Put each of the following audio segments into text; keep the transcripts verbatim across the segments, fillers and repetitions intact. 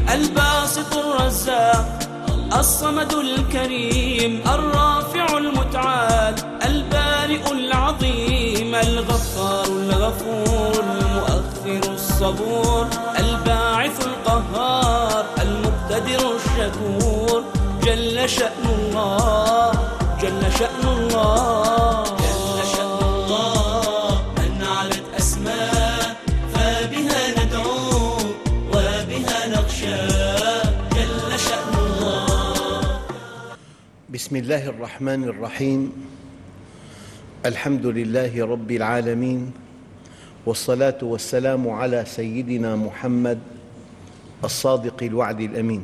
الباسط الرزاق الصمد الكريم الرافع المتعال البارئ العظيم الغفار الغفور المؤخر الصبور الباعث القهار المقتدر الشكور جل شأن الله جل شأن الله جل شأن الله من علت أسماء فبها ندعو وبها نخشى جل شأن الله. بسم الله الرحمن الرحيم. الحمد لله رب العالمين، والصلاة والسلام على سيدنا محمد الصادق الوعد الأمين.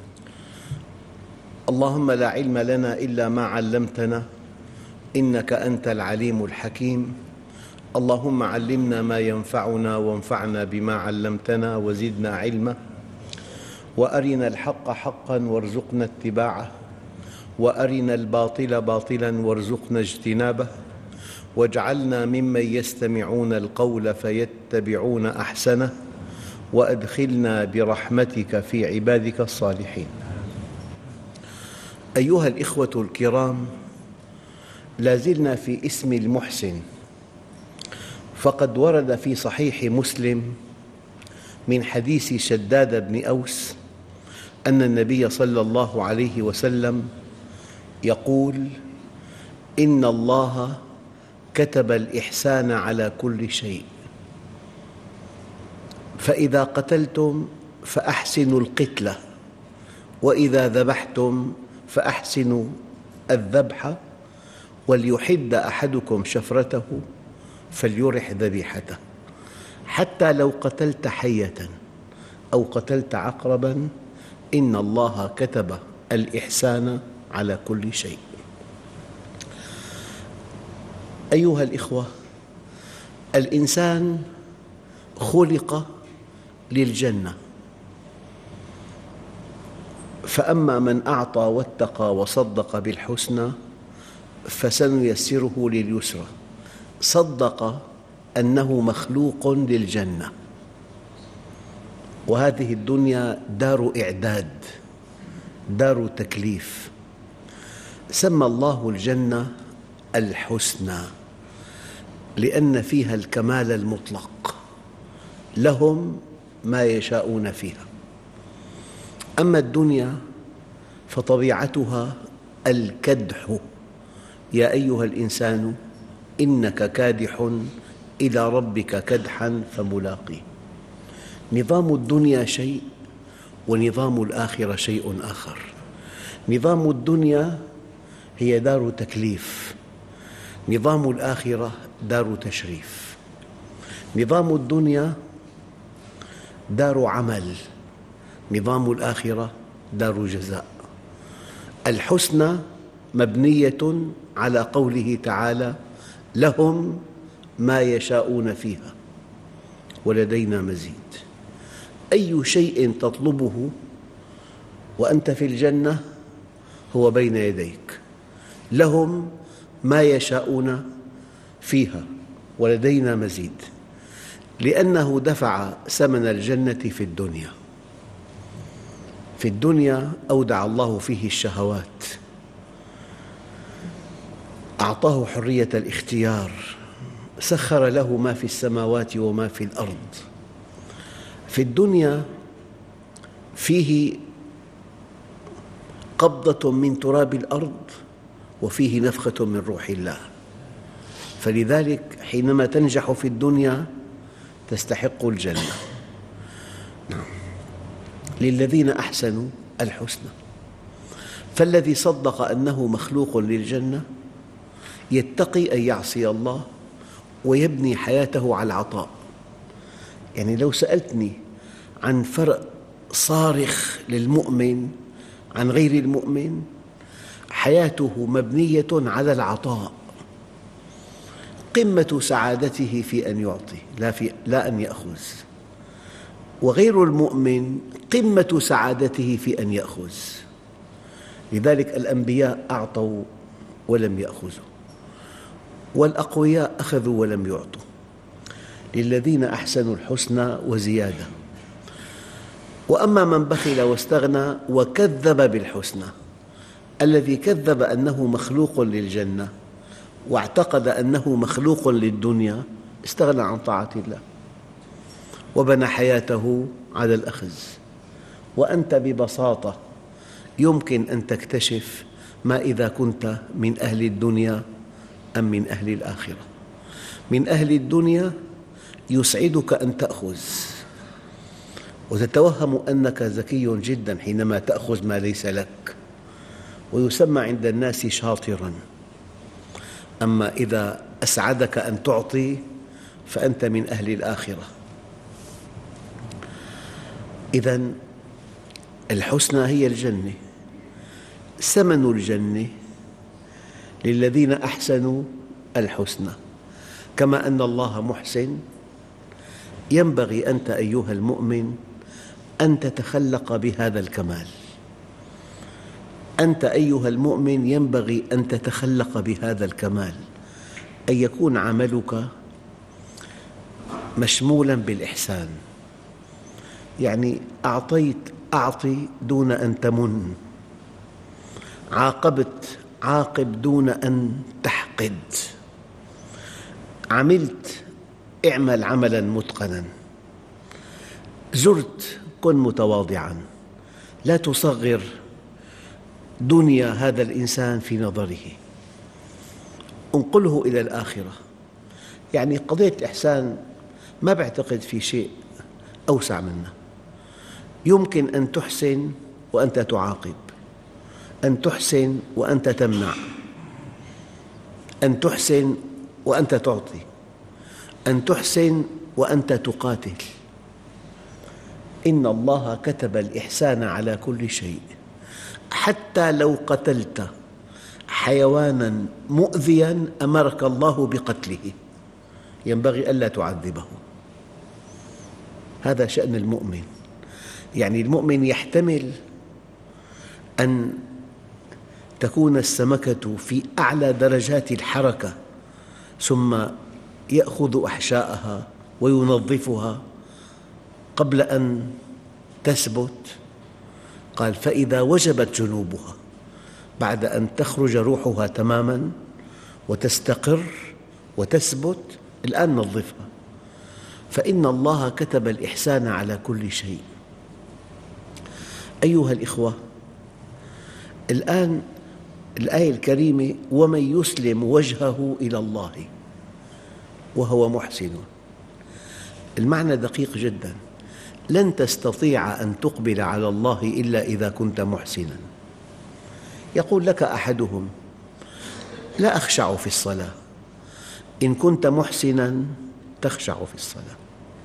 اللهم لا علم لنا إلا ما علمتنا إنك أنت العليم الحكيم. اللهم علمنا ما ينفعنا وانفعنا بما علمتنا وزدنا علما، وأرنا الحق حقا وارزقنا اتباعه، وأرنا الباطل باطلا وارزقنا اجتنابه، واجعلنا ممن يستمعون القول فيتبعون أحسنه، وأدخلنا برحمتك في عبادك الصالحين. أيها الإخوة الكرام، لا زلنا في اسم المحسن، فقد ورد في صحيح مسلم من حديث شداد بن أوس أن النبي صلى الله عليه وسلم يقول: إن الله كتب الإحسان على كل شيء، فإذا قتلتم فأحسنوا القتلة، وإذا ذبحتم فأحسنوا الذبح، وليحد أحدكم شفرته فليرح ذبيحته. حتى لو قتلت حية أو قتلت عقربا إن الله كتب الإحسان على كل شيء. أيها الإخوة، الإنسان خلق للجنة، فأما من أعطى واتقى وصدق بالحسنى فسنيسره لليسرى. صدق أنه مخلوق للجنة، وهذه الدنيا دار إعداد، دار تكليف. سمى الله الجنة الحسنى لأن فيها الكمال المطلق، لهم ما يشاءون فيها. أما الدنيا فطبيعتها الكدح: يا أيها الإنسان إنك كادح إلى ربك كدحا فملاقيه. نظام الدنيا شيء، ونظام الآخرة شيء آخر. نظام الدنيا هي دار تكليف، نظام الآخرة دار تشريف. نظام الدنيا دار عمل، نظام الآخرة دار جزاء. الحسنى مبنية على قوله تعالى: لهم ما يشاءون فيها ولدينا مزيد. أي شيء تطلبه وأنت في الجنة هو بين يديك. لهم ما يشاءون فيها ولدينا مزيد، لأنه دفع ثمن الجنة في الدنيا. في الدنيا أودع الله فيه الشهوات، أعطاه حرية الاختيار، سخر له ما في السماوات وما في الأرض. في الدنيا فيه قبضة من تراب الأرض، وفيه نفخة من روح الله. فلذلك حينما تنجح في الدنيا تستحق الجنة. للذين أحسنوا الحسنى. فالذي صدق أنه مخلوق للجنة يتقي أن يعصي الله ويبني حياته على العطاء. يعني لو سألتني عن فرق صارخ للمؤمن عن غير المؤمن، حياته مبنية على العطاء. قمة سعادته في أن يعطي، لا, في لا أن يأخذ. وغير المؤمن قمة سعادته في أن يأخذ. لذلك الأنبياء أعطوا ولم يأخذوا، والأقوياء أخذوا ولم يعطوا. للذين أحسنوا الحسنى وزيادة. وأما من بخل واستغنى وكذب بالحسنى، الذي كذب أنه مخلوق للجنة واعتقد أنه مخلوق للدنيا استغنى عن طاعة الله وبنى حياته على الأخذ. وأنت ببساطة يمكن أن تكتشف ما إذا كنت من أهل الدنيا أم من أهل الآخرة. من أهل الدنيا يسعدك أن تأخذ وتتوهم أنك ذكي جدا حينما تأخذ ما ليس لك، ويسمى عند الناس شاطراً. أما إذا أسعدك أن تعطي فأنت من أهل الآخرة. إذن الحسنى هي الجنة، ثمن الجنة للذين أحسنوا الحسنى. كما أن الله محسن، ينبغي أنت أيها المؤمن أن تتخلق بهذا الكمال. أنت أيها المؤمن ينبغي أن تتخلق بهذا الكمال، أن يكون عملك مشمولاً بالإحسان. يعني أعطيت أعطي دون أن تمن، عاقبت عاقب دون أن تحقد، عملت اعمل عملاً متقناً، زرت كن متواضعاً، لا تصغر دنيا هذا الإنسان في نظره، انقله إلى الآخرة. يعني قضية الإحسان ما بعتقد في شيء أوسع منه. يمكن أن تحسن وأنت تعاقب، أن تحسن وأنت تمنع، أن تحسن وأنت تعطي، أن تحسن وأنت تقاتل. إن الله كتب الإحسان على كل شيء، حتى لو قتلت حيواناً مؤذياً أمرك الله بقتله، ينبغي ألا تعذبه. هذا شأن المؤمن. يعني المؤمن يحتمل أن تكون السمكة في أعلى درجات الحركة ثم يأخذ أحشاءها وينظفها قبل أن تثبت. قال: فإذا وجبت جنوبها، بعد أن تخرج روحها تماماً وتستقر وتثبت، الآن نظفها. فإن الله كتب الإحسان على كل شيء. أيها الإخوة، الآن الآية الكريمة: ومن يسلم وجهه إلى الله وهو محسن. المعنى دقيق جداً. لن تستطيع أن تقبل على الله إلا إذا كنت محسناً. يقول لك أحدهم: لا أخشع في الصلاة. إن كنت محسناً تخشع في الصلاة.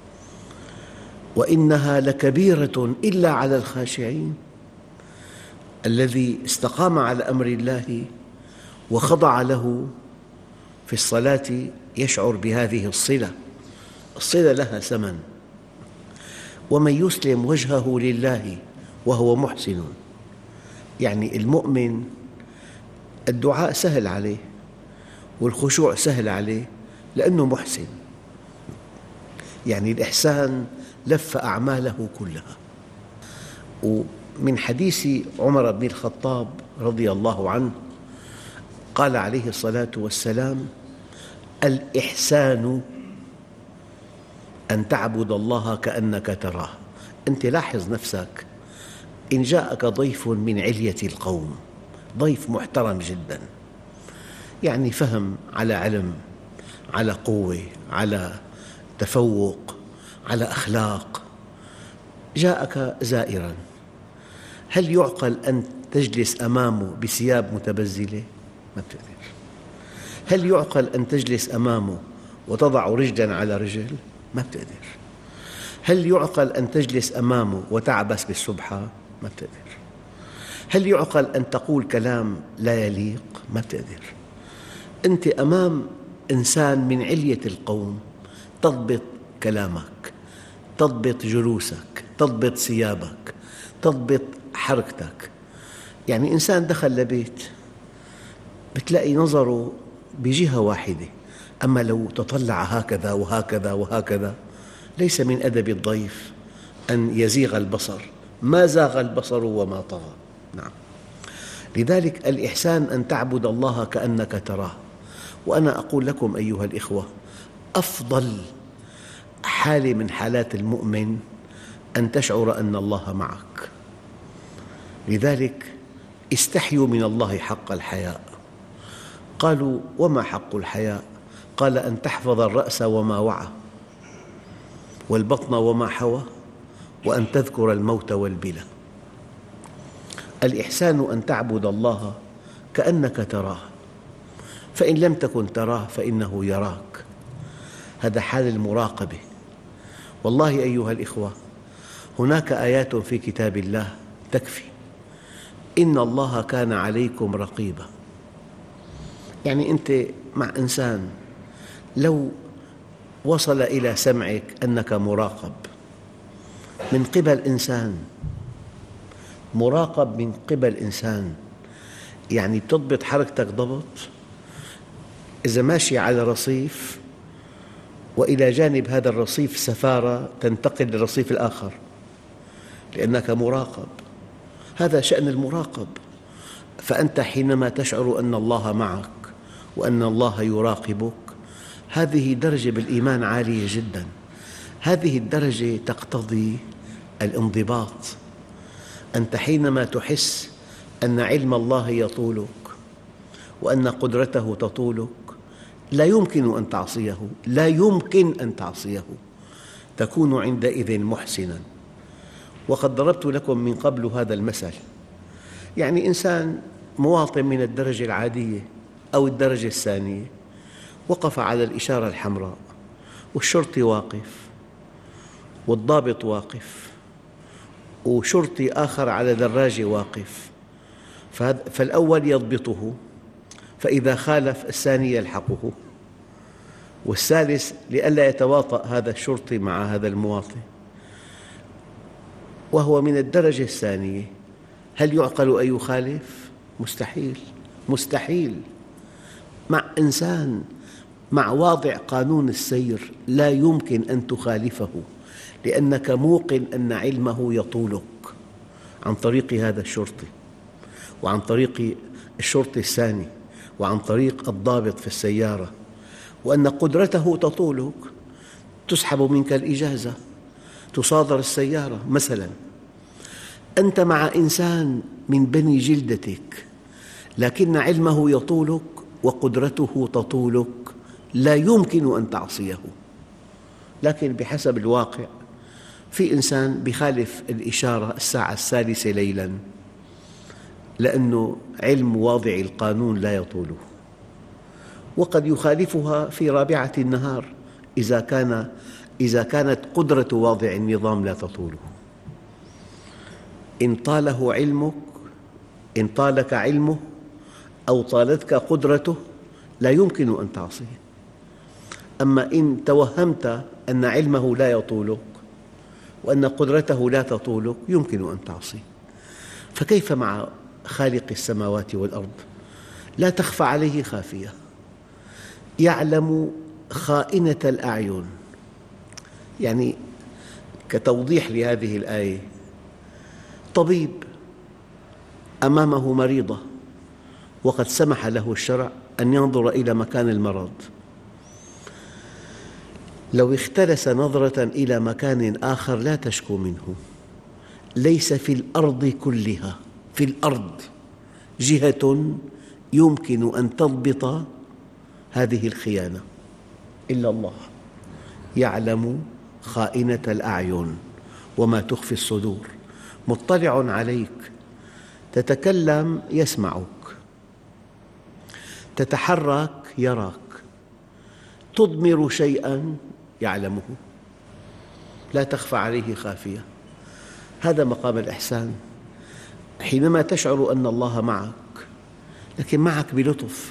وإنها لكبيرة إلا على الخاشعين. الذي استقام على أمر الله وخضع له في الصلاة يشعر بهذه الصلة. الصلة لها ثمن. ومن يسلم وجهه لله وهو محسن، يعني المؤمن الدعاء سهل عليه والخشوع سهل عليه لأنه محسن. يعني الإحسان لف أعماله كلها. ومن حديث عمر بن الخطاب رضي الله عنه قال عليه الصلاة والسلام: الإحسان أن تعبد الله كأنك تراه. أنت لاحظ نفسك، إن جاءك ضيف من علية القوم، ضيف محترم جداً، يعني فهم على علم، على قوة، على تفوق، على أخلاق، جاءك زائراً، هل يعقل أن تجلس أمامه بثياب متبذلة؟ ما بتقدر. هل يعقل أن تجلس أمامه وتضع رجلاً على رجل؟ ما بتقدر. هل يعقل أن تجلس أمامه وتعبس بالسبحة؟ ما بتقدر. هل يعقل أن تقول كلام لا يليق؟ ما بتقدر. أنت أمام إنسان من علية القوم، تضبط كلامك، تضبط جلوسك، تضبط ثيابك، تضبط حركتك. يعني إنسان دخل لبيت بتلاقي نظره بجهة واحدة، أما لو تطلع هكذا وهكذا وهكذا ليس من أدب الضيف أن يزيغ البصر، ما زاغ البصر وما طغى. نعم. لذلك الإحسان أن تعبد الله كأنك تراه. وأنا أقول لكم أيها الإخوة، أفضل حالة من حالات المؤمن أن تشعر أن الله معك. لذلك استحيوا من الله حق الحياء. قالوا: وما حق الحياء؟ قال: أن تحفظ الرأس وما وعى، والبطن وما حوى، وأن تذكر الموت والبلى. الإحسان أن تعبد الله كأنك تراه، فإن لم تكن تراه فإنه يراك. هذا حال المراقبة. والله أيها الإخوة، هناك آيات في كتاب الله تكفي. إن الله كان عليكم رقيبا. يعني أنت مع إنسان لو وصل إلى سمعك أنك مراقب من قبل إنسان، مراقب من قبل إنسان، يعني تضبط حركتك ضبط. إذا ماشي على رصيف وإلى جانب هذا الرصيف سفارة تنتقل للرصيف الآخر لأنك مراقب، هذا شأن المراقب. فأنت حينما تشعر أن الله معك وأن الله يراقبك، هذه درجة بالإيمان عالية جداً. هذه الدرجة تقتضي الانضباط. أنت حينما تحس أن علم الله يطولك وأن قدرته تطولك، لا يمكن أن تعصيه، لا يمكن أن تعصيه، تكون عندئذ محسناً. وقد ضربت لكم من قبل هذا المثل. يعني إنسان مواطن من الدرجة العادية أو الدرجة الثانية وقف على الإشارة الحمراء، والشرطي واقف، والضابط واقف، وشرطي آخر على دراجة واقف، فالأول يضبطه، فإذا خالف الثاني يلحقه، والثالث لئلا يتواطأ هذا الشرطي مع هذا المواطن وهو من الدرجة الثانية. هل يعقل أن يخالف؟ مستحيل، مستحيل. مع إنسان مع واضع قانون السير لا يمكن أن تخالفه، لأنك موقن أن علمه يطولك عن طريق هذا الشرطي، وعن طريق الشرطي الثاني، وعن طريق الضابط في السيارة، وأن قدرته تطولك. تسحب منك الإجازة، تصادر السيارة مثلاً. أنت مع إنسان من بني جلدتك لكن علمه يطولك وقدرته تطولك، لا يمكن أن تعصيه. لكن بحسب الواقع في إنسان بيخالف الإشارة الساعة الثالثة ليلاً لأنه علم واضع القانون لا يطوله، وقد يخالفها في رابعة النهار إذا كان إذا كانت قدرة واضع النظام لا تطوله. إن طاله علمك، إن طالك علمه أو طالتك قدرته، لا يمكن أن تعصيه. أما إن توهمت أن علمه لا يطولك وأن قدرته لا تطولك، يمكن أن تعصيه. فكيف مع خالق السماوات والأرض؟ لا تخفى عليه خافية، يعلم خائنة الأعين. يعني كتوضيح لهذه الآية، طبيب أمامه مريضة وقد سمح له الشرع أن ينظر إلى مكان المرض، لو اختلس نظرة إلى مكان آخر لا تشكو منه. ليس في الأرض كلها، في الأرض جهة يمكن أن تضبط هذه الخيانة إلا الله. يعلم خائنة الأعين وما تخفي الصدور، مطلع عليك. تتكلم يسمعك، تتحرك يراك، تضمر شيئاً يعلمه، لا تخفى عليه خافية. هذا مقام الإحسان. حينما تشعر أن الله معك، لكن معك بلطف،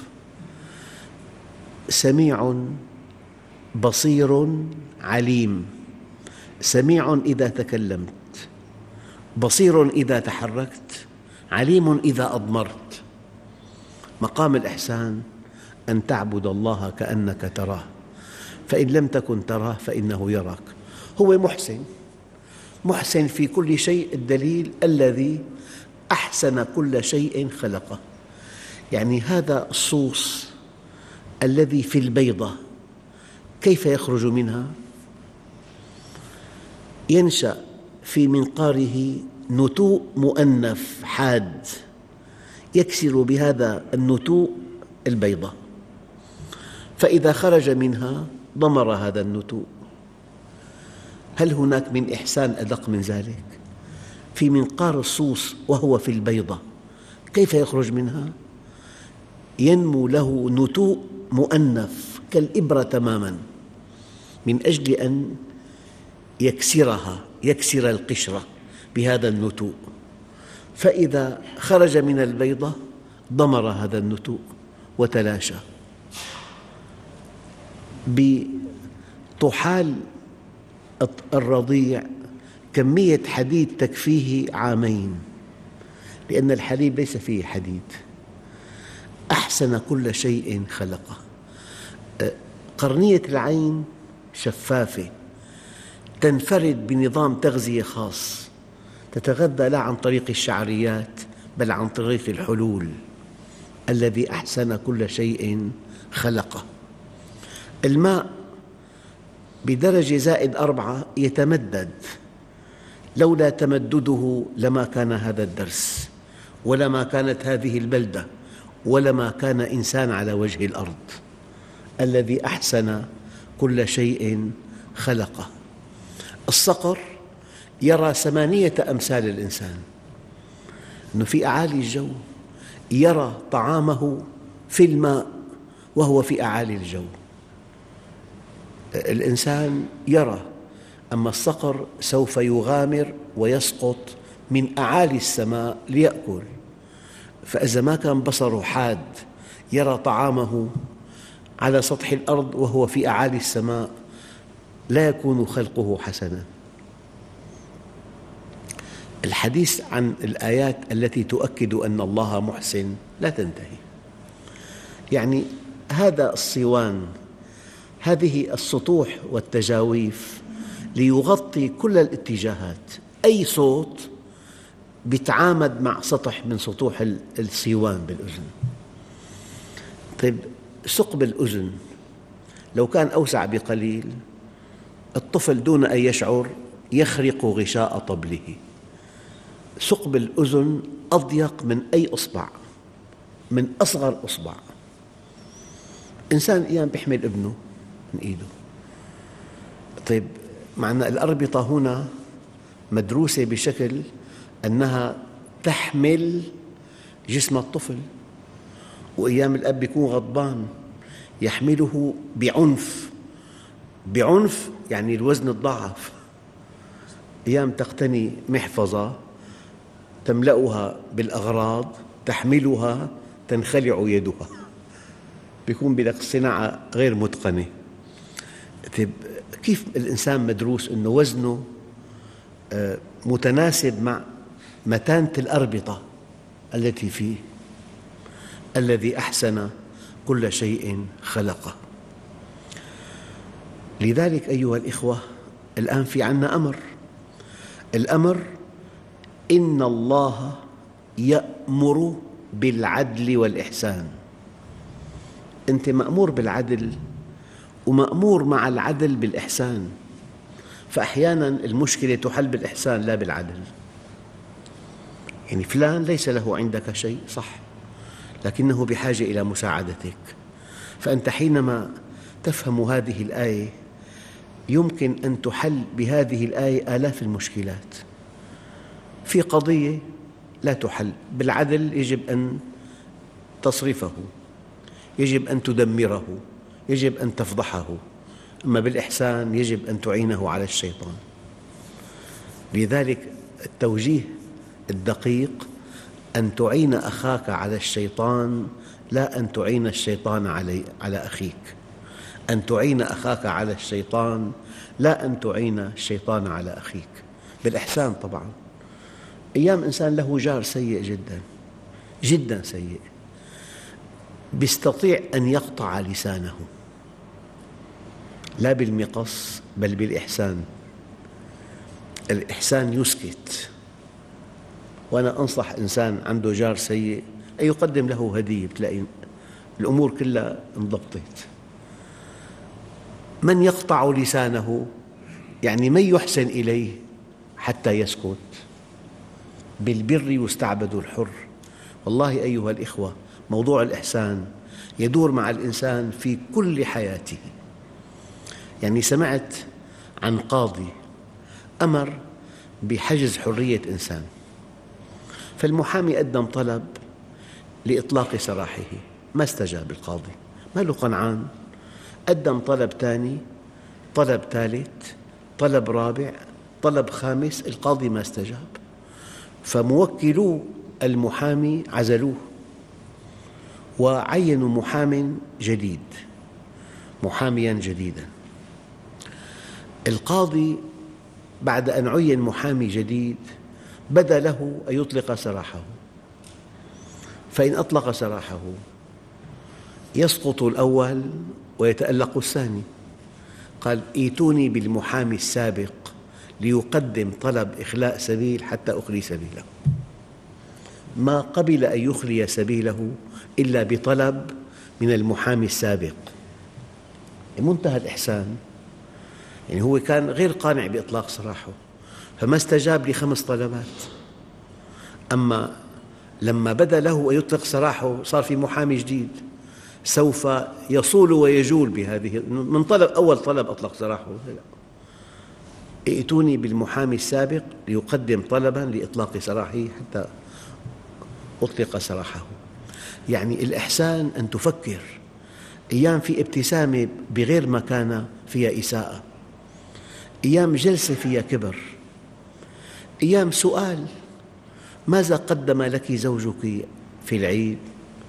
سميع بصير عليم. سميع إذا تكلمت، بصير إذا تحركت، عليم إذا أضمرت. مقام الإحسان أن تعبد الله كأنك تراه، فإن لم تكن تراه فإنه يراك. هو محسن، محسن في كل شيء، الدليل الذي أحسن كل شيء خلقه. يعني هذا الصوص الذي في البيضة كيف يخرج منها؟ ينشأ في منقاره نتوء مؤنف حاد يكسر بهذا النتوء البيضة، فإذا خرج منها ضمر هذا النتوء. هل هناك من إحسان أدق من ذلك؟ في منقار الصوص وهو في البيضة كيف يخرج منها؟ ينمو له نتوء مؤنف كالإبرة تماماً من أجل أن يكسرها، يكسر القشرة بهذا النتوء، فإذا خرج من البيضة ضمر هذا النتوء وتلاشى. بطحال الرضيع كمية حديد تكفيه عامين، لأن الحليب ليس فيه حديد. أحسن كل شيء خلقه. قرنية العين شفافة، تنفرد بنظام تغذية خاص، تتغذى لا عن طريق الشعريات بل عن طريق الحلول الذي أحسن كل شيء خلقه. الماء بدرجة زائد أربعة يتمدد، لولا تمدده لما كان هذا الدرس، ولما كانت هذه البلدة، ولما كان إنسان على وجه الأرض. الذي أحسن كل شيء خلقه. الصقر يرى ثمانية أمثال الإنسان، أنه في أعالي الجو يرى طعامه في الماء وهو في أعالي الجو. الإنسان يرى، أما الصقر سوف يغامر ويسقط من أعالي السماء ليأكل، فإذا ما كان بصره حاد يرى طعامه على سطح الأرض وهو في أعالي السماء لا يكون خلقه حسناً. الحديث عن الآيات التي تؤكد أن الله محسن لا تنتهي. يعني هذا الصوان، هذه السطوح والتجاويف ليغطي كل الاتجاهات. أي صوت يتعامد مع سطح من سطوح الصوان بالأذن. طيب ثقب الأذن لو كان أوسع بقليل، الطفل دون أن يشعر يخرق غشاء طبله. ثقب الأذن أضيق من أي إصبع، من أصغر إصبع. إنسان أيام يحمل ابنه من إيده. طيب معنى الأربطة هنا مدروسة بشكل أنها تحمل جسم الطفل، وأيام الأب يكون غضبان يحمله بعنف، بعنف يعني الوزن الضعف. أيام تقتني محفظة تملأها بالأغراض تحملها تنخلع يدها، بيكون بدك صناعة غير متقنة. طيب كيف الإنسان مدروس أنه وزنه متناسب مع متانة الأربطة التي فيه؟ الذي أحسن كل شيء خلقه. لذلك أيها الإخوة الآن في عنا أمر. الأمر إن الله يأمر بالعدل والإحسان. أنت مأمور بالعدل ومأمور مع العدل بالإحسان، فأحياناً المشكلة تحل بالإحسان لا بالعدل. يعني فلان ليس له عندك شيء صح، لكنه بحاجة إلى مساعدتك، فأنت حينما تفهم هذه الآية يمكن أن تحل بهذه الآية آلاف المشكلات. في قضية لا تحل بالعدل، يجب أن تصرفه، يجب أن تدمره، يجب أن تفضحه، أما بالإحسان يجب أن تعينه على الشيطان. لذلك التوجيه الدقيق أن تعين أخاك على الشيطان لا أن تعين الشيطان علي على أخيك. أن تعين أخاك على الشيطان لا أن تعين الشيطان على أخيك، بالإحسان طبعاً. أيام إنسان له جار سيء جداً جداً سيء، يستطيع أن يقطع لسانه لا بالمقص بل بالإحسان. الإحسان يسكت. وأنا أنصح إنسان عنده جار سيء أن يقدم له هدية، بتلاقي الأمور كلها انضبطت. من يقطع لسانه يعني من يحسن إليه حتى يسكت. بالبر يستعبد الحر. والله أيها الإخوة، موضوع الإحسان يدور مع الإنسان في كل حياته. يعني سمعت عن قاضي أمر بحجز حرية إنسان، فالمحامي قدم طلب لإطلاق سراحه، ما استجاب القاضي، ما له قنعان. قدم طلب ثاني، طلب ثالث، طلب رابع، طلب خامس، القاضي ما استجاب. فموكلو المحامي عزلوه وعينوا محام جديد، محامياً جديداً. القاضي بعد أن عين محامي جديد بدا له أن يطلق سراحه، فإن أطلق سراحه يسقط الأول ويتألق الثاني. قال: ائتوني بالمحامي السابق ليقدم طلب إخلاء سبيل حتى أخلي سبيله. ما قبل أن يخلي سبيله إلا بطلب من المحامي السابق. منتهى الإحسان. يعني هو كان غير قانع بإطلاق سراحه، فما استجاب لخمس طلبات. أما لما بدا له أن يطلق سراحه صار في محامي جديد سوف يصول ويجول بهذه من طلب. أول طلب أطلق سراحه، ائتوني بالمحامي السابق ليقدم طلباً لإطلاق سراحه حتى أطلق سراحه. يعني الإحسان أن تفكر. أيام في ابتسامة بغير مكانة فيها إساءة، أيام جلسة فيها كبر، أيام سؤال: ماذا قدم لك زوجك في العيد؟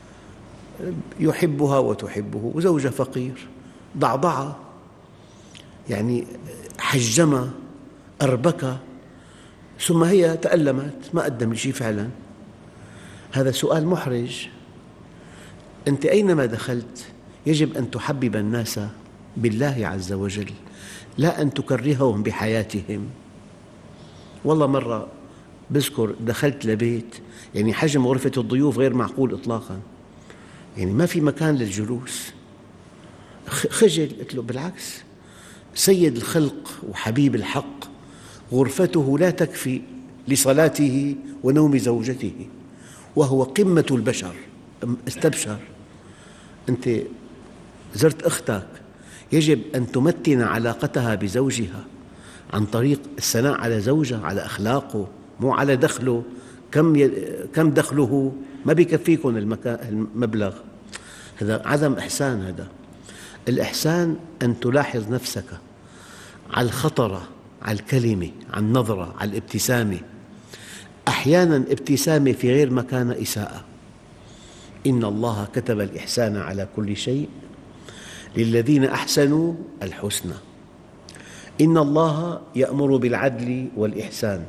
يحبها وتحبه، وزوجها فقير، ضعضعة، يعني حجمة، أربكة، ثم هي تألمت، ما قدم لي شيء فعلا. هذا سؤال محرج. أنت أينما دخلت يجب أن تحبب الناس بالله عز وجل، لا أن تكرههم بحياتهم. والله مرة بذكر دخلت لبيت يعني حجم غرفة الضيوف غير معقول إطلاقاً، يعني ما في مكان للجلوس. خجل، قلت له: بالعكس، سيد الخلق وحبيب الحق غرفته لا تكفي لصلاته ونوم زوجته، وهو قمة البشر. استبشر. أنت زرت أختك، يجب أن تمتن علاقتها بزوجها عن طريق الثناء على زوجها، على أخلاقه، مو على دخله. كم ي... كم دخله؟ ما بيكفيكم المبلغ. هذا عدم إحسان. هذا الإحسان أن تلاحظ نفسك على الخطرة، على الكلمة، على النظرة، على الابتسامة. أحياناً ابتسامة في غير مكان إساءة. إن الله كتب الإحسان على كل شيء، للذين أحسنوا الحسنى. إن الله يأمر بالعدل والإحسان.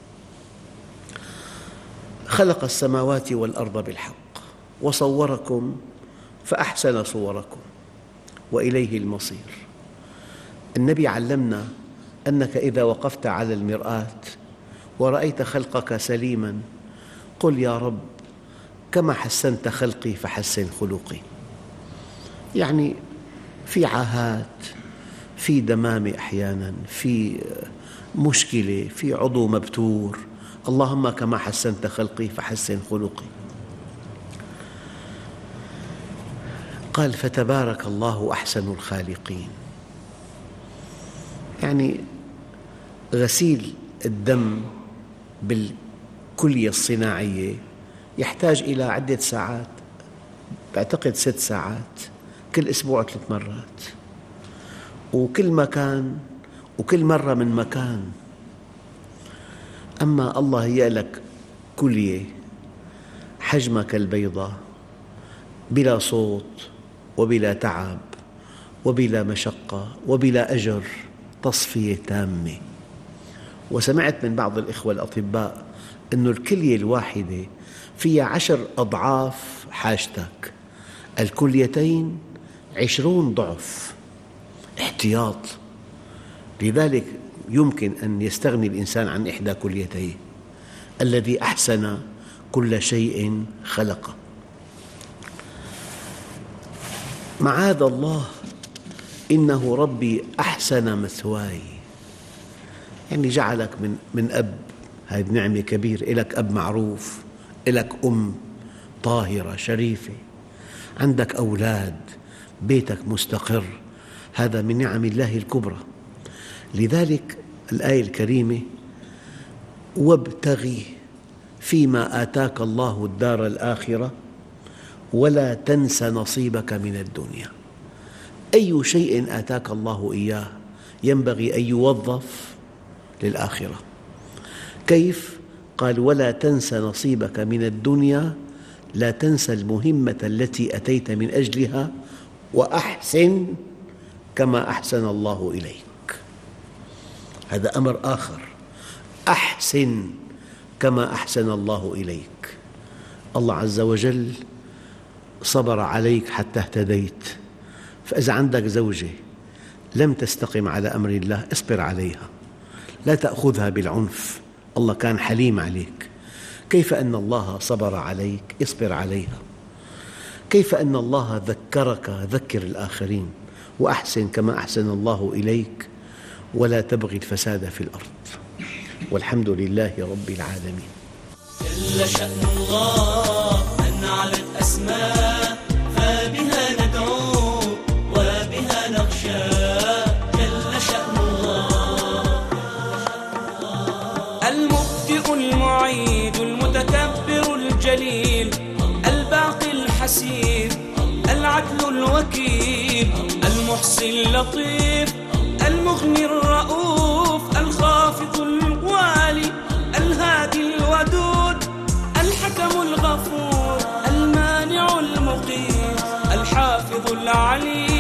خلق السماوات والأرض بالحق وصوركم فأحسن صوركم وإليه المصير. النبي علمنا أنك إذا وقفت على المرآة ورأيت خلقك سليماً قل: يا رب، كما حسنت خلقي فحسن خلقي. يعني في عاهات، في دمامة أحياناً، في مشكلة، في عضو مبتور، اللهم كما حسنت خلقي فحسن خلقي. قال: فتبارك الله أحسن الخالقين. يعني غسيل الدم بالكلية الصناعية يحتاج إلى عدة ساعات، أعتقد ست ساعات كل أسبوع ثلاث مرات، وكل مكان وكل مرة من مكان. أما الله هيأ لك كلية حجمها كالبيضة بلا صوت وبلا تعب وبلا مشقة وبلا أجر، تصفية تامة. وسمعت من بعض الإخوة الأطباء أن الكلية الواحدة فيها عشر أضعاف حاجتك، الكليتين عشرون ضعف. احتياط. لذلك يمكن أن يستغني الإنسان عن إحدى كليتيه: الذي أحسن كل شيء خلقه. معاذ الله، إنه ربي أحسن مثواي. يعني جعلك من, من أب، هذه نعمة كبيرة، إلك أب معروف، إلك أم طاهرة شريفة، عندك أولاد، بيتك مستقر، هذا من نعم الله الكبرى. لذلك الآية الكريمة: وابتغي فيما آتاك الله الدار الآخرة ولا تنس نصيبك من الدنيا. أي شيء آتاك الله إياه ينبغي أن يوظف للآخرة. كيف؟ قال: ولا تنس نصيبك من الدنيا، لا تنسى المهمة التي أتيت من أجلها، وأحسن كما أحسن الله إليك. هذا أمر آخر، أحسن كما أحسن الله إليك. الله عز وجل صبر عليك حتى اهتديت، فإذا عندك زوجة لم تستقم على أمر الله اصبر عليها، لا تأخذها بالعنف، الله كان حليم عليك. كيف أن الله صبر عليك؟ اصبر عليها. كيف أن الله ذكرك؟ ذكر الآخرين. وأحسن كما أحسن الله إليك ولا تبغي الفساد في الأرض. والحمد لله رب العالمين. جل شأن الله أن علت أسماء، فبها ندعو وبها نخشى. جل شأن الله المبدئ المعيد المتكبر الجليل الباقي الحسيب العدل الوكيل المحصي اللطيف المغني الرؤوف الخافض الوالي الهادي الودود الحكم الغفور المانع المقيت الحافظ العليم